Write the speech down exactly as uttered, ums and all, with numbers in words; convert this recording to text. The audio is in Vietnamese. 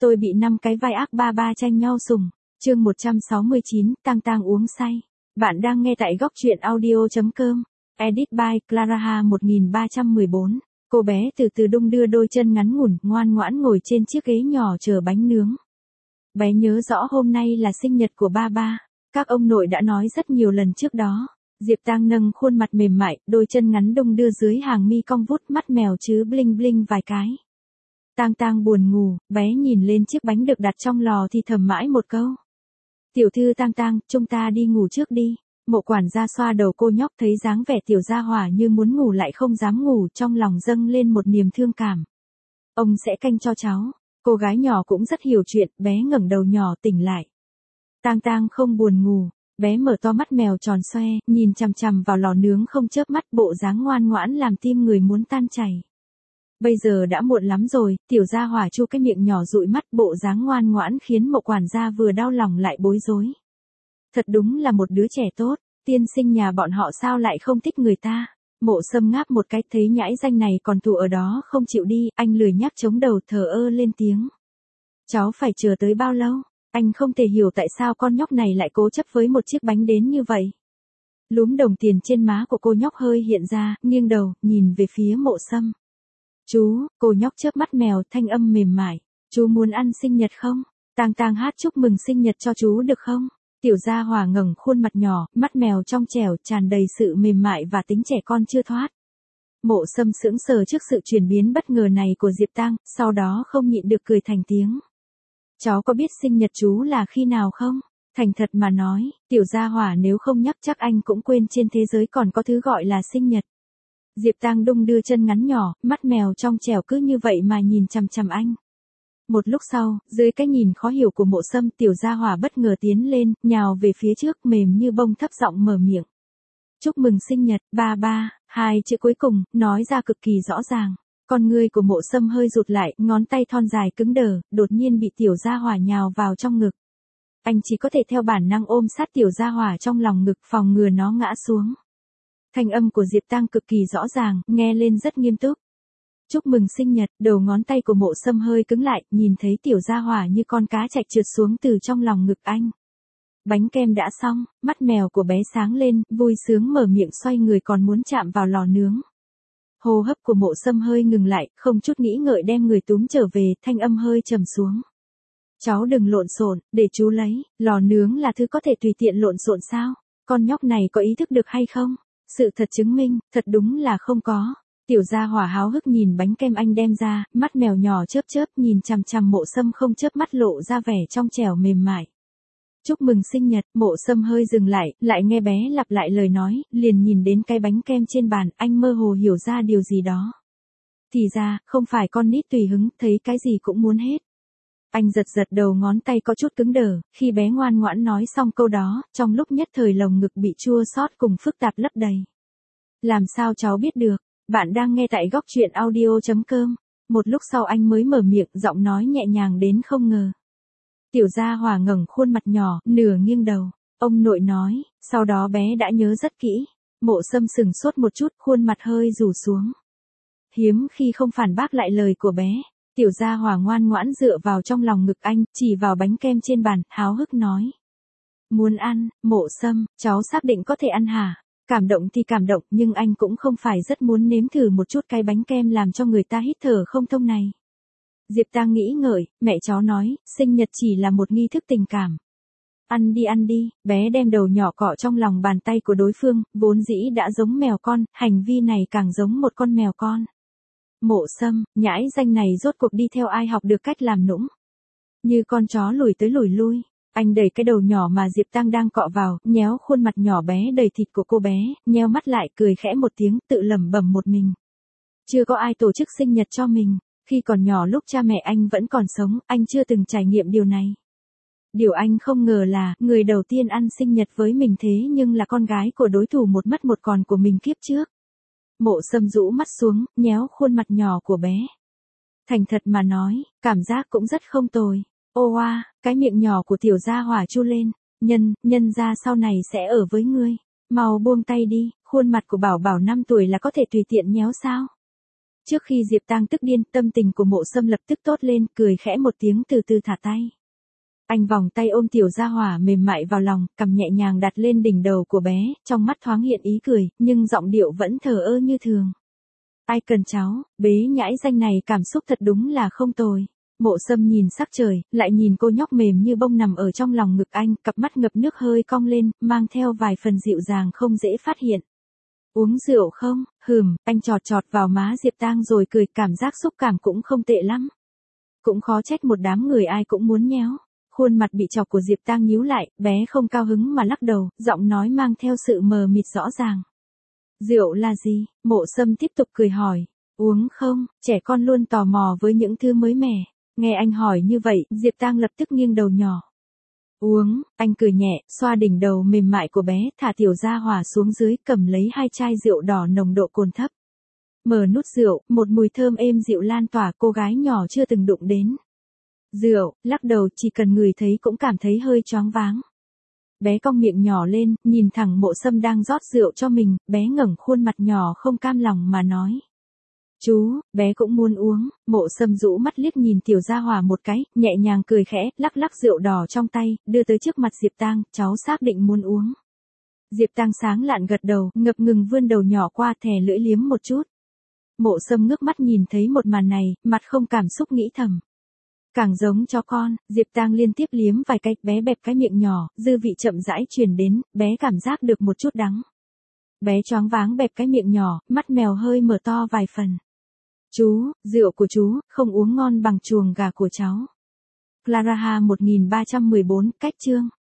Tôi bị năm cái vai ác ba ba tranh nhau sủng. Chương một trăm sáu mươi chín, tang tang uống say. Bạn đang nghe tại góc truyện audio chấm com. Edit by Clara một nghìn ba trăm mười bốn. Cô bé từ từ đung đưa đôi chân ngắn ngủn, ngoan ngoãn ngồi trên chiếc ghế nhỏ chờ bánh nướng. Bé nhớ rõ hôm nay là sinh nhật của ba ba. Các ông nội đã nói rất nhiều lần trước đó. Diệp Tang nâng khuôn mặt mềm mại, đôi chân ngắn đung đưa dưới hàng mi cong vút, mắt mèo chứ bling bling vài cái. Tang Tang buồn ngủ, bé nhìn lên chiếc bánh được đặt trong lò thì thầm mãi một câu. Tiểu thư Tang Tang, chúng ta đi ngủ trước đi. Mộ quản gia xoa đầu cô nhóc, thấy dáng vẻ tiểu gia hỏa như muốn ngủ lại không dám ngủ, trong lòng dâng lên một niềm thương cảm. Ông sẽ canh cho cháu. Cô gái nhỏ cũng rất hiểu chuyện, bé ngẩng đầu nhỏ tỉnh lại. Tang Tang không buồn ngủ, bé mở to mắt mèo tròn xoe, nhìn chằm chằm vào lò nướng không chớp mắt, bộ dáng ngoan ngoãn làm tim người muốn tan chảy. Bây giờ đã muộn lắm rồi, tiểu gia hỏa chu cái miệng nhỏ dụi mắt, bộ dáng ngoan ngoãn khiến mộ quản gia vừa đau lòng lại bối rối. Thật đúng là một đứa trẻ tốt, tiên sinh nhà bọn họ sao lại không thích người ta. Mộ Sâm ngáp một cái, thấy nhãi danh này còn tụ ở đó không chịu đi, anh lười nhác chống đầu thờ ơ lên tiếng. Cháu phải chờ tới bao lâu? Anh không thể hiểu tại sao con nhóc này lại cố chấp với một chiếc bánh đến như vậy. Lúm đồng tiền trên má của cô nhóc hơi hiện ra, nghiêng đầu, nhìn về phía Mộ Sâm. Chú, cô nhóc chớp mắt mèo, thanh âm mềm mại. Chú muốn ăn sinh nhật không? Tang Tang hát chúc mừng sinh nhật cho chú được không? Tiểu gia hỏa ngẩng khuôn mặt nhỏ, mắt mèo trong trẻo, tràn đầy sự mềm mại và tính trẻ con chưa thoát. Mộ Sâm sững sờ trước sự chuyển biến bất ngờ này của Diệp Tang, sau đó không nhịn được cười thành tiếng. Cháu có biết sinh nhật chú là khi nào không? Thành thật mà nói, tiểu gia hỏa nếu không nhắc chắc anh cũng quên trên thế giới còn có thứ gọi là sinh nhật. Diệp Tang đung đưa chân ngắn nhỏ, mắt mèo trong trẻo cứ như vậy mà nhìn chằm chằm anh. Một lúc sau, dưới cái nhìn khó hiểu của Mộ Sâm, tiểu gia hỏa bất ngờ tiến lên, nhào về phía trước, mềm như bông, thấp giọng mở miệng. Chúc mừng sinh nhật, ba ba, hai chữ cuối cùng, nói ra cực kỳ rõ ràng. Con ngươi của Mộ Sâm hơi rụt lại, ngón tay thon dài cứng đờ, đột nhiên bị tiểu gia hỏa nhào vào trong ngực. Anh chỉ có thể theo bản năng ôm sát tiểu gia hỏa trong lòng ngực, phòng ngừa nó ngã xuống. Thanh âm của Diệp Tang cực kỳ rõ ràng, nghe lên rất nghiêm túc. Chúc mừng sinh nhật, đầu ngón tay của Mộ Sâm hơi cứng lại, nhìn thấy tiểu gia hỏa như con cá chạch trượt xuống từ trong lòng ngực anh. Bánh kem đã xong, mắt mèo của bé sáng lên, vui sướng mở miệng xoay người còn muốn chạm vào lò nướng. Hô hấp của Mộ Sâm hơi ngừng lại, không chút nghĩ ngợi đem người túm trở về, thanh âm hơi trầm xuống. Cháu đừng lộn xộn, để chú lấy, lò nướng là thứ có thể tùy tiện lộn xộn sao? Con nhóc này có ý thức được hay không? Sự thật chứng minh, thật đúng là không có. Tiểu gia hỏa háo hức nhìn bánh kem anh đem ra, mắt mèo nhỏ chớp chớp nhìn chằm chằm Mộ Sâm không chớp mắt, lộ ra vẻ trong trẻo mềm mại. Chúc mừng sinh nhật, Mộ Sâm hơi dừng lại, lại nghe bé lặp lại lời nói, liền nhìn đến cái bánh kem trên bàn, anh mơ hồ hiểu ra điều gì đó. Thì ra, không phải con nít tùy hứng, thấy cái gì cũng muốn hết. Anh giật giật đầu ngón tay có chút cứng đờ, khi bé ngoan ngoãn nói xong câu đó, trong lúc nhất thời lồng ngực bị chua xót cùng phức tạp lấp đầy. Làm sao cháu biết được? Bạn đang nghe tại góc truyện audio chấm com. Một lúc sau anh mới mở miệng, giọng nói nhẹ nhàng đến không ngờ. Tiểu gia hỏa ngẩng khuôn mặt nhỏ, nửa nghiêng đầu. Ông nội nói, sau đó bé đã nhớ rất kỹ. Mộ Sâm sừng sốt một chút, khuôn mặt hơi rủ xuống. Hiếm khi không phản bác lại lời của bé. Tiểu gia hỏa ngoan ngoãn dựa vào trong lòng ngực anh, chỉ vào bánh kem trên bàn, háo hức nói. Muốn ăn, Mộ Sâm, cháu xác định có thể ăn hả? Cảm động thì cảm động, nhưng anh cũng không phải rất muốn nếm thử một chút cái bánh kem làm cho người ta hít thở không thông này. Diệp Tang nghĩ ngợi, mẹ cháu nói, sinh nhật chỉ là một nghi thức tình cảm. Ăn đi ăn đi, bé đem đầu nhỏ cọ trong lòng bàn tay của đối phương, vốn dĩ đã giống mèo con, hành vi này càng giống một con mèo con. Mộ Sâm, nhãi danh này rốt cuộc đi theo ai học được cách làm nũng. Như con chó lùi tới lùi lui. Anh đẩy cái đầu nhỏ mà Diệp Tang đang cọ vào, nhéo khuôn mặt nhỏ bé đầy thịt của cô bé, nheo mắt lại cười khẽ một tiếng, tự lẩm bẩm một mình. Chưa có ai tổ chức sinh nhật cho mình, khi còn nhỏ lúc cha mẹ anh vẫn còn sống, anh chưa từng trải nghiệm điều này. Điều anh không ngờ là, người đầu tiên ăn sinh nhật với mình thế nhưng là con gái của đối thủ một mất một còn của mình kiếp trước. Mộ Sâm rũ mắt xuống, nhéo khuôn mặt nhỏ của bé. Thành thật mà nói, cảm giác cũng rất không tồi. Ô oa, cái miệng nhỏ của tiểu gia hỏa chu lên, nhân, nhân ra sau này sẽ ở với ngươi. Mau buông tay đi, khuôn mặt của bảo bảo năm tuổi là có thể tùy tiện nhéo sao? Trước khi Diệp Tang tức điên, tâm tình của Mộ Sâm lập tức tốt lên, cười khẽ một tiếng từ từ thả tay. Anh vòng tay ôm tiểu gia hỏa mềm mại vào lòng, cầm nhẹ nhàng đặt lên đỉnh đầu của bé, trong mắt thoáng hiện ý cười, nhưng giọng điệu vẫn thờ ơ như thường. Ai cần cháu, bế nhãi danh này cảm xúc thật đúng là không tồi. Mộ Sâm nhìn sắc trời, lại nhìn cô nhóc mềm như bông nằm ở trong lòng ngực anh, cặp mắt ngập nước hơi cong lên, mang theo vài phần dịu dàng không dễ phát hiện. Uống rượu không? Hừm, anh chọt chọt vào má Diệp Tang rồi cười, cảm giác xúc cảm cũng không tệ lắm. Cũng khó trách một đám người ai cũng muốn nhéo. Khuôn mặt bị chọc của Diệp Tang nhíu lại, bé không cao hứng mà lắc đầu, giọng nói mang theo sự mờ mịt rõ ràng. Rượu là gì? Mộ Sâm tiếp tục cười hỏi. Uống không? Trẻ con luôn tò mò với những thứ mới mẻ. Nghe anh hỏi như vậy, Diệp Tang lập tức nghiêng đầu nhỏ. Uống, anh cười nhẹ, xoa đỉnh đầu mềm mại của bé, thả tiểu gia hỏa xuống dưới, cầm lấy hai chai rượu đỏ nồng độ cồn thấp. Mở nút rượu, một mùi thơm êm dịu lan tỏa, cô gái nhỏ chưa từng đụng đến. Rượu, lắc đầu, chỉ cần người thấy cũng cảm thấy hơi choáng váng. Bé cong miệng nhỏ lên, nhìn thẳng Mộ Sâm đang rót rượu cho mình, bé ngẩng khuôn mặt nhỏ không cam lòng mà nói. Chú, bé cũng muốn uống. Mộ Sâm rũ mắt liếc nhìn tiểu gia hỏa một cái, nhẹ nhàng cười khẽ, lắc lắc rượu đỏ trong tay, đưa tới trước mặt Diệp Tang, cháu xác định muốn uống. Diệp Tang sáng lạn gật đầu, ngập ngừng vươn đầu nhỏ qua, thè lưỡi liếm một chút. Mộ Sâm ngước mắt nhìn thấy một màn này, mặt không cảm xúc nghĩ thầm. Càng giống chó con. Diệp Tang liên tiếp liếm vài cái, bé bẹp cái miệng nhỏ, dư vị chậm rãi truyền đến, bé cảm giác được một chút đắng. Bé choáng váng bẹp cái miệng nhỏ, mắt mèo hơi mở to vài phần. Chú, rượu của chú, không uống ngon bằng chuồng gà của cháu. Clara một nghìn ba trăm mười bốn, cách chương.